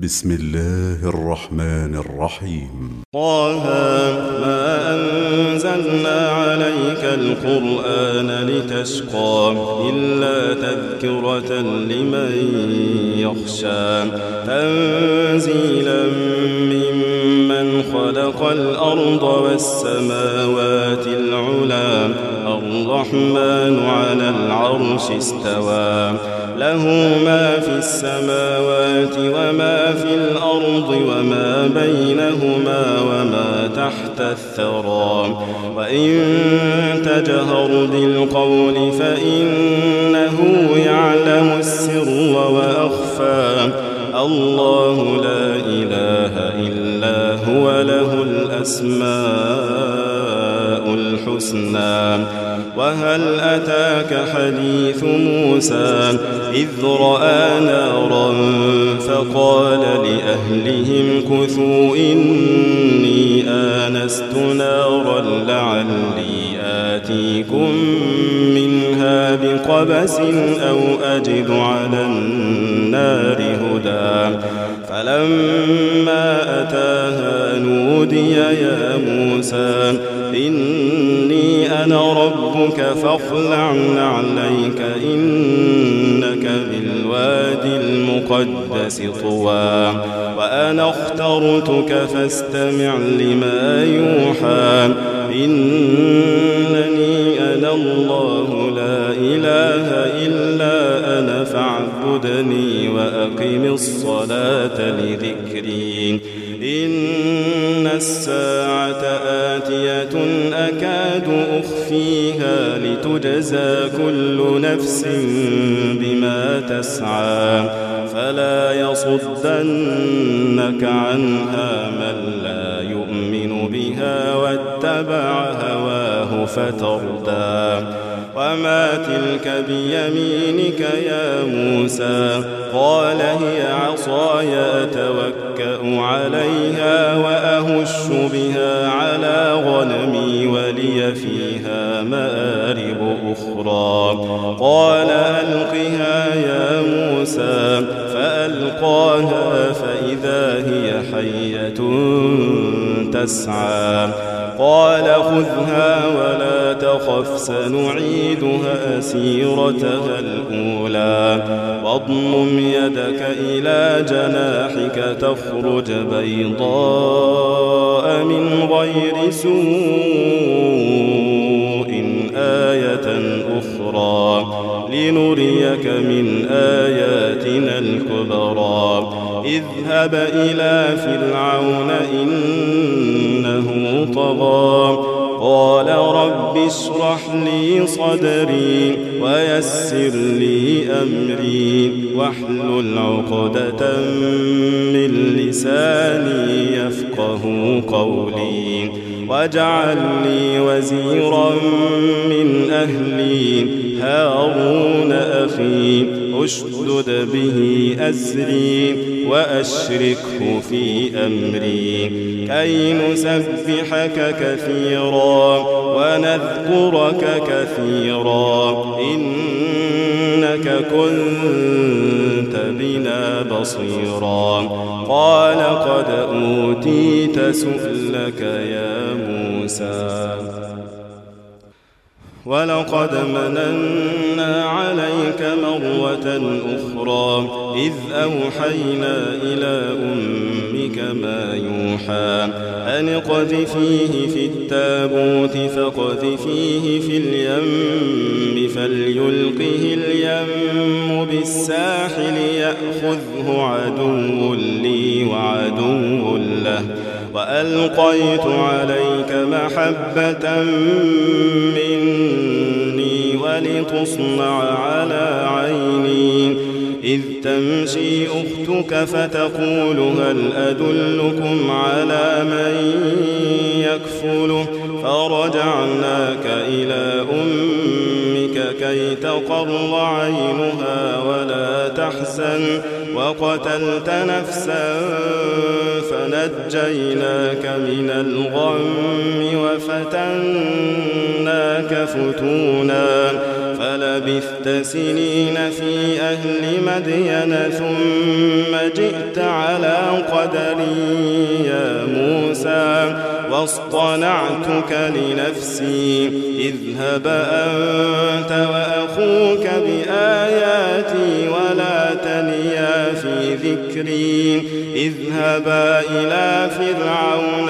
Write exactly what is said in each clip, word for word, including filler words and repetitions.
بسم الله الرحمن الرحيم. طه ما أنزلنا عليك القرآن لتشقى إلا تذكرة لمن يخشى تنزيلا ممن خلق الأرض والسماوات العلى الرحمن على العرش استوى له ما في السماوات وما في الأرض وما بينهما وما تحت الثرى وإن تجهر بالقول فإنه يعلم السر وأخفى الله لا إله إلا هو له الأسماء الحسنى. وهل أتاك حديث موسى إذ رأى نارا فقال لأهلهم كثوا إني آنست نارا لعلي آتيكم منها بقبس أو أجد على النار هدى فلما أتاها نودي يا موسى إني أنا ربك فاخلع نعليك إنك بالوادي المقدس طوى وأنا اخترتك فاستمع لما يوحى إنني أنا الله لا إله إلا أنا فاعبدني وأقم الصلاة لذكري إن الساعة آتية أكاد أخفيها لتجزى كل نفس بما تسعى فلا يصدنك عنها من لا يؤمن بها واتبع هواه فتردى. وما تلك بيمينك يا موسى قال هي عصاي أتوكأ عليها وأهش بها على غنمي ولي فيها مآرب أخرى قال ألقها يا موسى فألقاها فإذا هي حية تسعى قال خذها ولا تخف سنعيدها سيرتها الأولى واضمم يدك إلى جناحك تخرج بيضاء من غير سوء آية أخرى لنريك من آياتنا الكبرى اذهب إلى فرعون إنه طغى قال رب اشرح لي صدري ويسر لي أمري واحلل عقدة من لساني يفقه قولي واجعل لي وزيرا من أهلي هارون أخي أشدد به أزري وأشركه في أمري كي نسبحك كثيرا ونذكرك كثيرا إنك كنت بنا بصيرا قال قد أوتيت سؤلك يا موسى ولقد مننا عليك مرة أخرى إذ أوحينا إلى أمك ما يوحى أن اقذفيه في التابوت فاقذفيه في اليم فليلقه اليم بالساحل يأخذه عدو لي وعدو له وألقيت عليك محبة مني ولتصنع على عيني إذ تمشي أختك فتقول هل أدلكم على من يكفله فرجعناك إلى أمك كي تقر عينها ولا تحزن وقتلت نفسا فنجيناك من الغم وفتناك فتونا فلا فلبثت سنين في أهل مدين ثم جئت على قدري يا موسى واصطنعتك لنفسي اذهب أنت وأخوك بآياتي ولا تنيا في ذكري اذهبا إلى فرعون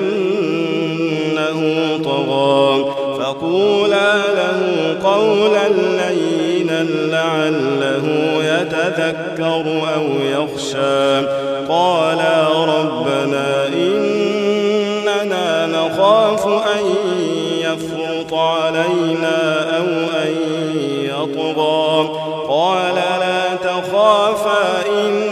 إنه طغى فقولا له قولا لينا لعله يتذكر أو يخشى قالا ربنا إننا نخاف أن يفرط علينا أو أن يطغى قال لا تخافا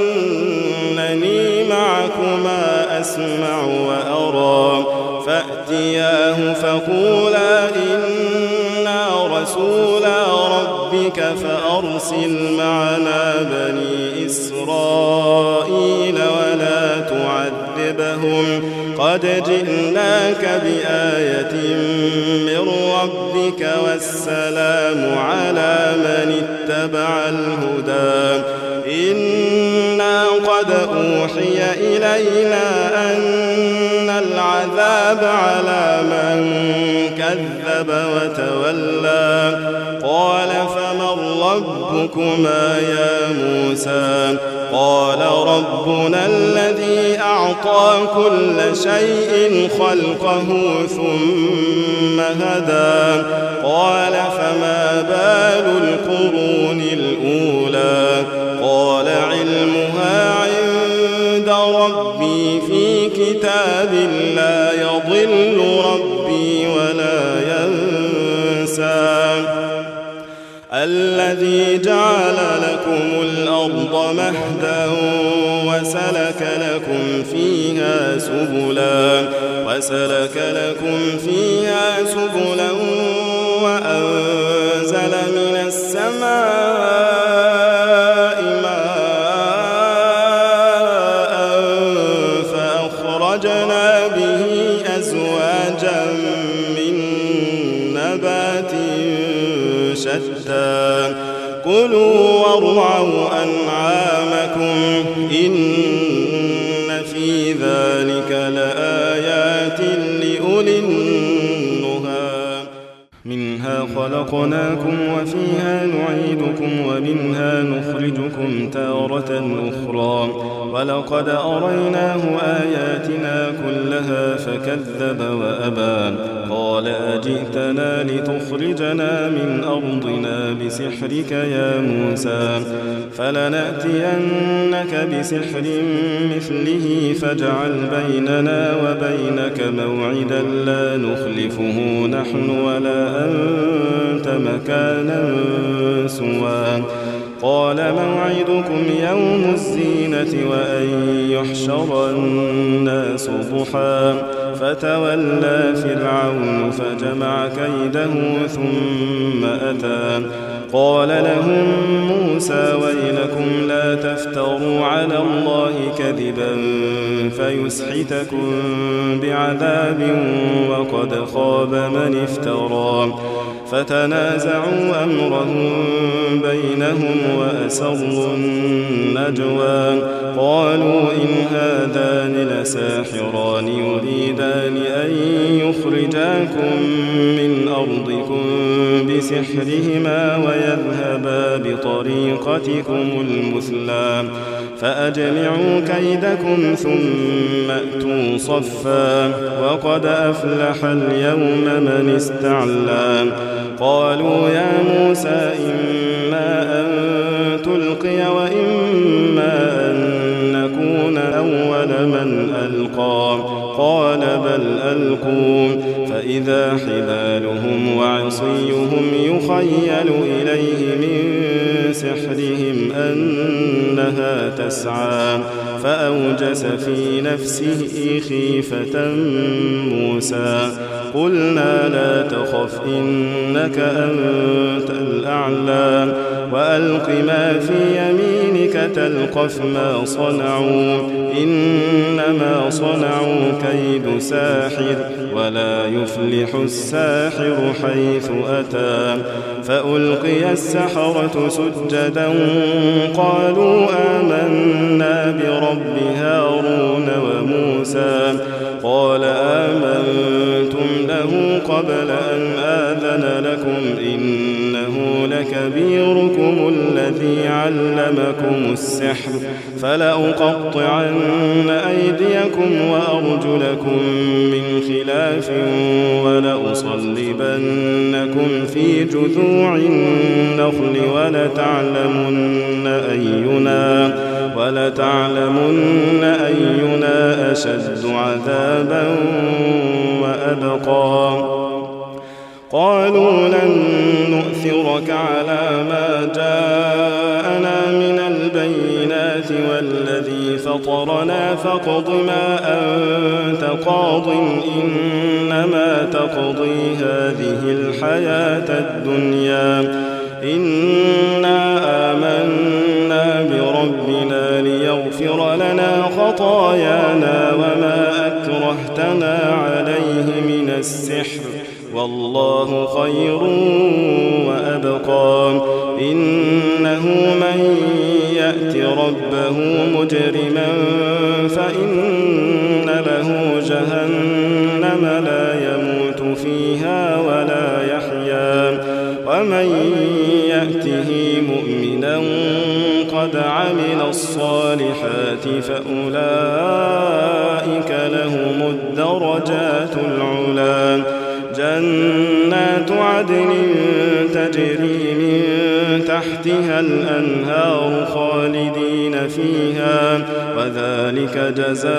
إنني معكما أسمع وأرى فأتياه فقولا إنا رسولا ربك فأرسل معنا بني إسرائيل ولا تعذبهم قد جئناك بآية من ربك والسلام على من اتبع الهدى إنا قد أوحي إلينا أن العذاب على من كذب وتولى قال فمن ربكما يا موسى قال ربنا الذي أعطى كل شيء خلقه ثم هدى قال فما بال القرون الأولى قال علمها عند ربي في كتاب لا يضل ربي ولا ينسى الذي جعل لكم الأرض مهدا وسلك لكم فيها سبلا وسلك لكم فيها سبلا وأنزل من السماء ماء فأخرجنا به أزواجا من نبات شتى كلوا وارعوا أنعامكم إن في ذلك لآيات لأولي النهى منها خلقناكم وفيها نعيدكم ومنها نخرجكم تارة أخرى ولقد أريناه آياتنا كلها فكذب وأبى قال أجئتنا لتخرجنا من أرضنا بسحرك يا موسى فلنأتينك بسحر مثله فاجعل بيننا وبينك موعدا لا نخلفه نحن ولا أنت مكانا سوى قال موعدكم يوم الزينة وأن يحشر الناس ضحى فتولى فرعون فجمع كيده ثم أتى قال لهم موسى ويلكم لا تفتروا على الله كذبا فيسحتكم بعذاب وقد خاب من افترى فتنازعوا أمرهم بينهم وأسروا النجوى قالوا إن هذان لساحران يريدان أن يخرجاكم من أرضكم بسحرهما ويذهبا بطريقتكم المثلى فأجمعوا كيدكم ثم أتوا صفا وقد أفلح اليوم من استعلى قالوا يا موسى إما أن تلقي وإما أن نكون أول من ألقى قال بل ألقوا فإذا حبالهم وعصيهم يخيل إليه من سحرهم أنها تسعى فأوجس في نفسه خيفة موسى قلنا لا تخف إنك أنت الأعلى وألق ما في يمينك تلقف ما صنعوا إنما وصنعوا كيد ساحر ولا يفلح الساحر حيث أتى فألقي السحرة سجدا قالوا آمنا برب هارون وموسى قال آمنتم له قبل أن آذن لكم إنه لكبيركم الذي علمكم السحر فلأقطعن أيديكم وأرجلكم من خلاف ولأصلبنكم في جذوع النخل ولتعلمن أينا ولتعلمن أينا أشد عذابا وأبقى قالوا لن نؤثرك على ما جاءنا من البينات والذي فطرنا فاقض ما أنت قاض إنما تقضي هذه الحياة الدنيا إنا آمنا بربنا ليغفر لنا خطايانا وما أكرهتنا عليه من السحر والله خير وأبقى إنه من يأت ربه مجرما فإن له جهنم لا يموت فيها ولا يحيا ومن يأته مؤمنا قد عمل الصالحات فأولئك لهم الدرجات العلى جنات عدن تجري من تحتها الأنهار خالدين فيها وذلك جزاء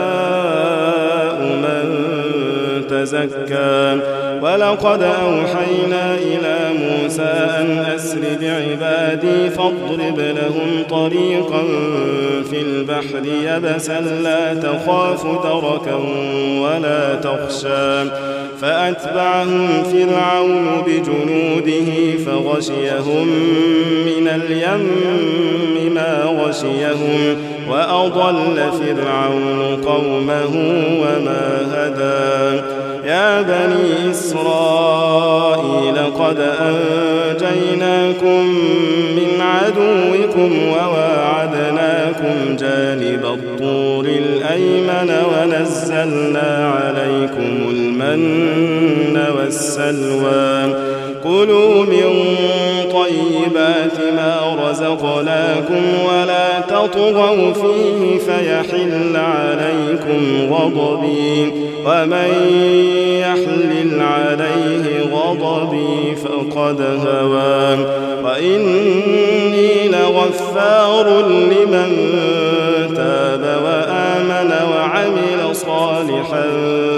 من تزكى ولقد أوحينا إلى موسى أن أسر بعبادي فاضرب لهم طريقا في البحر يبسا لا تخاف دركا ولا تخشى فأتبعهم فرعون بجنوده فغشيهم من اليم ما غشيهم وأضل فرعون قومه وما هدى يا بني إسرائيل قد أنجيناكم من عدوكم وواعدناكم جانب الطور الأيمن ونزلنا عليكم المن والسلوى كلوا من طيبات ما رزقناكم ولا تطغوا فيه فيحل عليكم غضبي ومن يحلل عليه غضبي فقد هوى وإني لغفار لمن تاب وآمن وعمل صالحا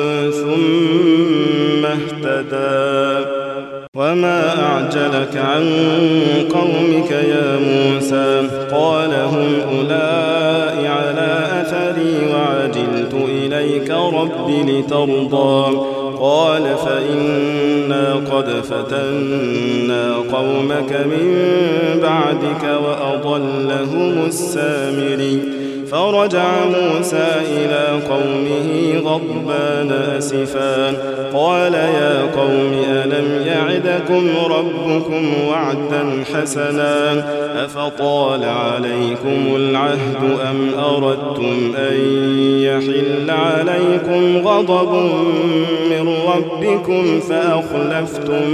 ثم اهتدى وما أعجلك عن قومك يا موسى قال هم أولئك على أثري وعجلت إليك رب لترضى قال فإنا قد فتنا قومك من بعدك وأضلهم السامري فرجع موسى إلى قومه غضبان أسفا قال يا قوم ألم يعدكم ربكم وعدا حسنا أفطال عليكم العهد أم أردتم أن يحل عليكم غضب من ربكم فأخلفتم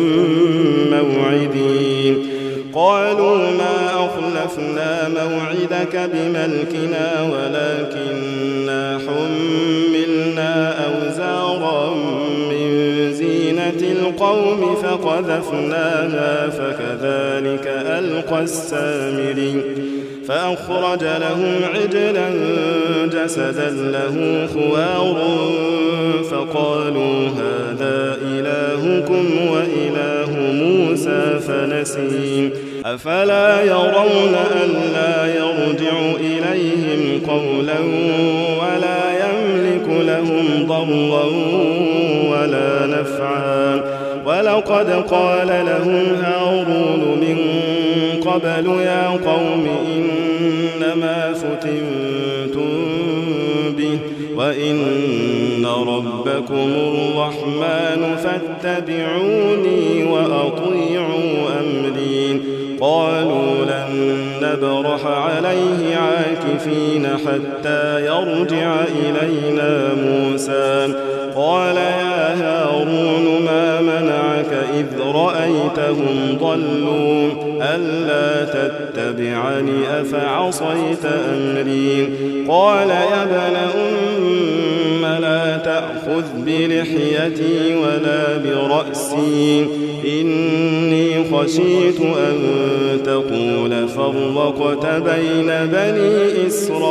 موعدي قالوا ما أخلفنا موعدك بملكنا ولكننا حملنا أوزارا من زينة القوم فقذفناها فكذلك ألقى السامري فأخرج لهم عجلا جسدا له خوار فقالوا هذا إلهكم وإله موسى فنسي أفلا يرون ألا يرجع إليهم قولا ولا يملك لهم ضرا ولا نفعا ولقد قال لهم هارون من قبل يا قوم إنما فتنتم به وإن ربكم الرحمن فاتبعوني وأطيعوا أمري. قالوا لن نبرح عليه عاكفين حتى يرجع إلينا موسى. قال يا هارون ما منعك إذ رأيتهم ضلوا ألا تتبعني أفعصيت أمري. قال يا ابن أم لا تأخذ بلحيتي ولا برأسي إني خشيت أن تقول فرقت بين بني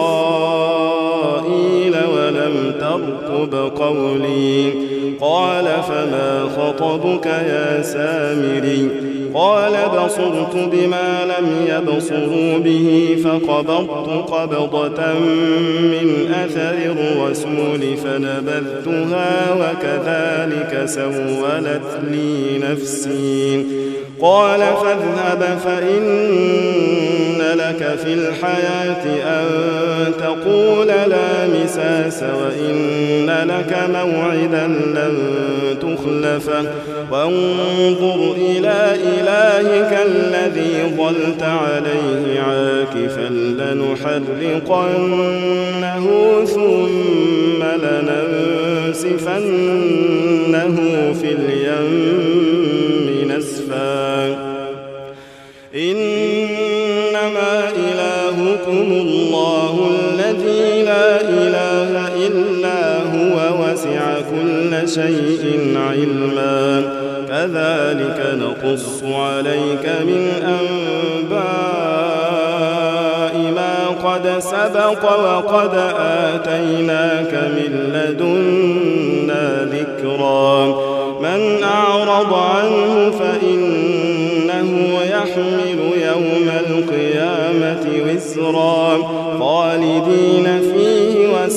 إسرائيل ولم ترقب قولي. قال فما خطبك يا سامري؟ قال بصرت بما لم يبصروا به فقبضت قبضة من أثر الرسول فنبذتها وكذلك سولت لي نفسي. قال فاذهب فإن لك في الحياة أن تقول لا مساس وإن لك موعدا لن تخلفه وانظر إلى إلهك الذي ظلت عليه عاكفا لنحرقنه ثم لننسفنه في اليم نسفا. إنما إلهكم الله الذي لا إله إلا هو وسع كل شيء علما. كذلك نقص عليك من أنباء ما قد سبق وقد آتيناك من لدنا ذكرا. من أعرض عنه فإنه يحمل يوم القيامة وزرا خالدين فيه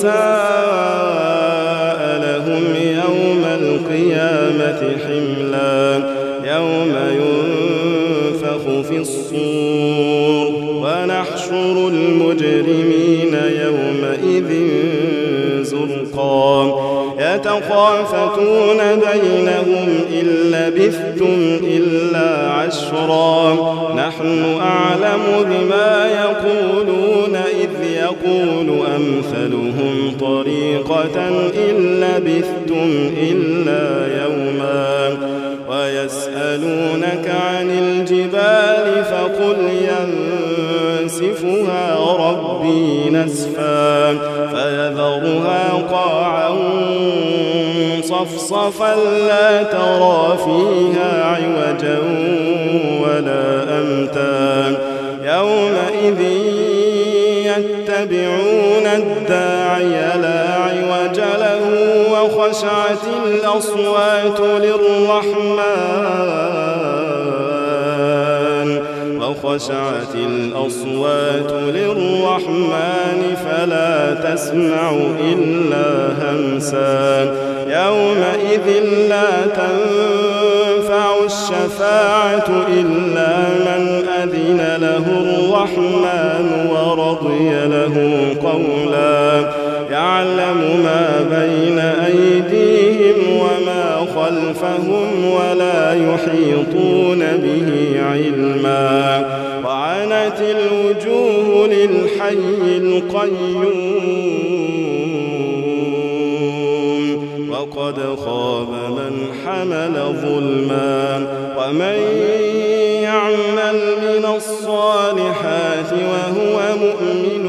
وساء لهم يوم القيامة حملا. يوم ينفخ في الصور ونحشر المجرمين يومئذ زرقا. يتخافتون بينهم إن لبثتم إلا عشرا نحن أعلم بما يقولون إذ يقول أمثلهم طريقة إن لبثتم إلا يوما. ويسألونك عن الجبال فقل ينسفها ربي نسفا فيذرها قاعا صفصفا لا ترى فيها عوجا ولا أمتا. يومئذ يتبعون الداعي لا عوج له وخشعت الأصوات للرحمن وخشعت الأصوات للرحمن فلا تسمع إلا همسا. يومئذ لا تنفع الشفاعة إلا من أذن له الرحمن ورضي له قولا. يعلم ما بين أيديهم وما خلفهم ولا يحيطون به علما. وعنت الوجوه للحي القيوم وقد خاب من حمل ظلما. ومن يعمل من الصالحات وهو مؤمن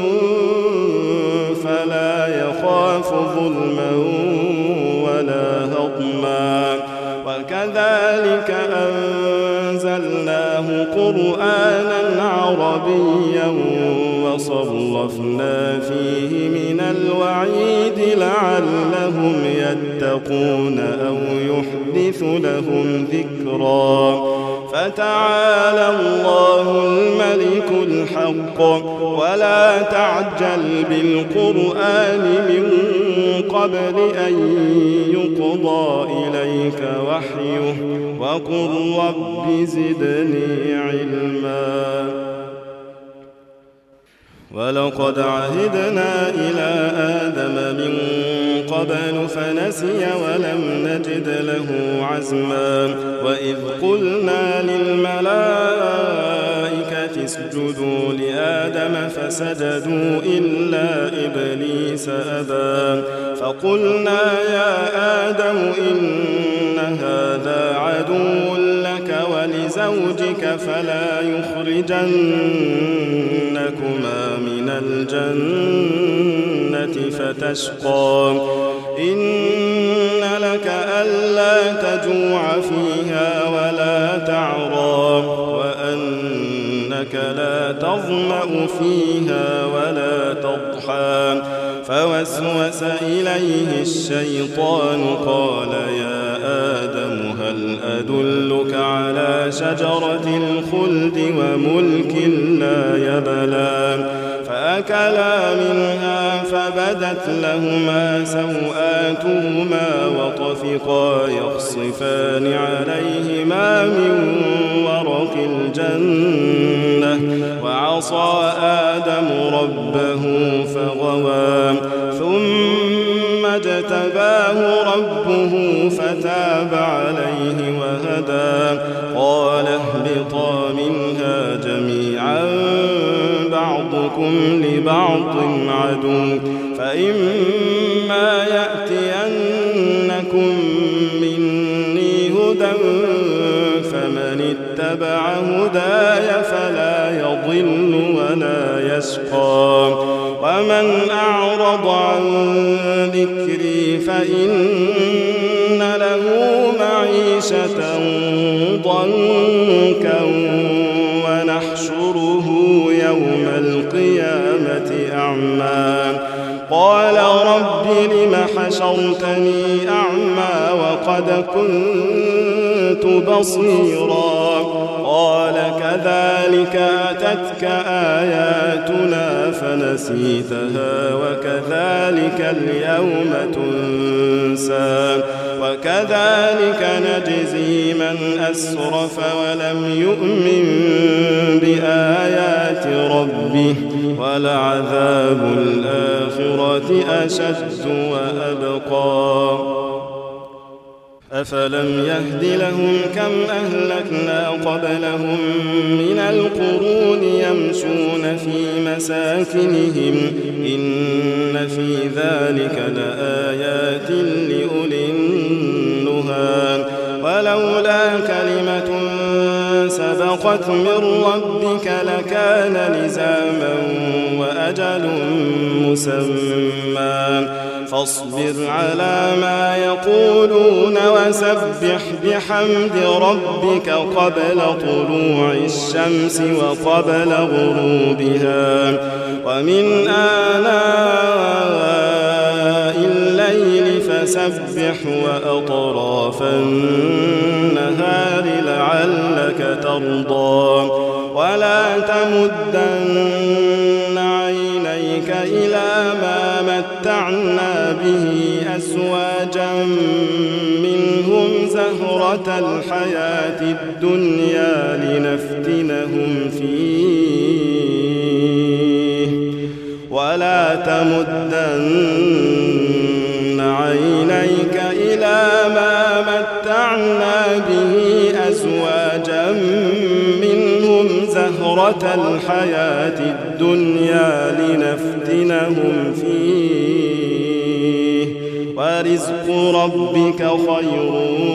فلا يخاف ظلما ولا هضما. وكذلك أنزلناه قرآنا عربيا وصرفنا فيه من الوعيد لعلهم يتقون أو يحدث لهم ذكرا. فتعالى الله الملك الحق ولا تعجل بالقرآن من قبل أن يقضى إليك وحيه وقل رب زدني علما. ولقد عهدنا إلى آدم من قبل فنسي ولم نجد له عزما وإذ قلنا للملائكة اسجدوا لآدم فسجدوا إلا إبليس أبى فقلنا يا آدم إن هذا عدو لك ولزوجك فلا يخرجنكما من الجنة فتشقى إن لك ألا تجوع فيها ولا تعرى وأنك لا تظمأ فيها ولا تضحى فوسوس إليه الشيطان قال يا آدم هل أدلك على شجرة الخلد وملك لا يبلى فأكلا منها فبدت لهما سوآتهما وطفقا يخصفان عليهما من ورق الجنة وعصى آدم ربه فغوى ثم اجتباه ربه فتاب عليه وهدى قال اهبطا منها جميعا بعضكم لبعض عدو فإما يأتينكم مني هدى فمن اتبع هداي فلا يضل ولا يشقى ومن أعرض عن ذكري فإن له معيشة ضنكا ونحشره يوم القيامة أعمى قال رب لم حشرتني أعمى وقد كنت بصيرا قال كذلك أتتك آياتنا فنسيتها وكذلك اليوم تنسى وكذلك نجزي من أسرف ولم يؤمن بآيات ربه ولعذاب الآخرة أشد وأبقى أفلم يهد لهم كم أهلكنا قبلهم من القرون يمشون في مساكنهم إن في ذلك لآيات لأولي النهى ولولا كلمة سبقت من ربك لكان لزاما وأجل مسمى فاصبر على ما يقولون وسبح بحمد ربك قبل طلوع الشمس وقبل غروبها ومن آناء الليل فسبح وأطراف النهار لعلك ترضى ولا تمدن عينيك إلى ما متعنا به أزواجا منهم زهرة الحياة الدنيا لنفتنهم فيه ولا تمدن عينيك إلى ما متعنا به أزواجا منهم زهرة الحياة الدنيا لنفتنهم فيه ورزق ربك خير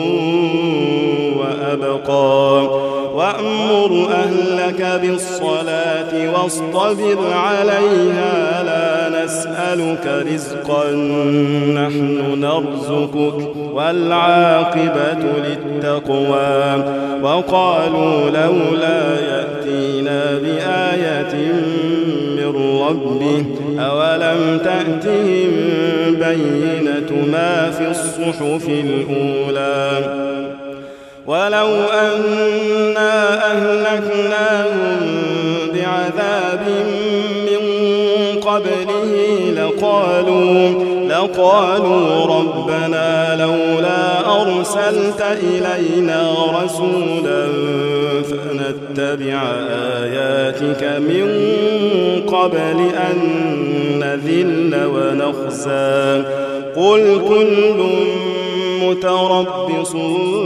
وأبقى وأمر أهلك بالصلاة واصطبر عليها لا نسألك رزقا نحن نرزقك والعاقبة للتقوى وقالوا لولا يأتينا بآية من ربه أولم تأتهم بينة ما في الصحف الأولى ولو أنا أهلكناهم بعذاب من قبله لقالوا لقالوا ربنا لولا أرسلت إلينا رسولا فنتبع آياتك من قبل أن نذل ونخزى قل كل متربص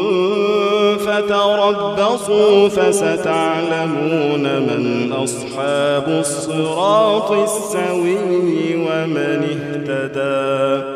فتربصوا فستعلمون من أصحاب الصراط السوي ومن اهتدى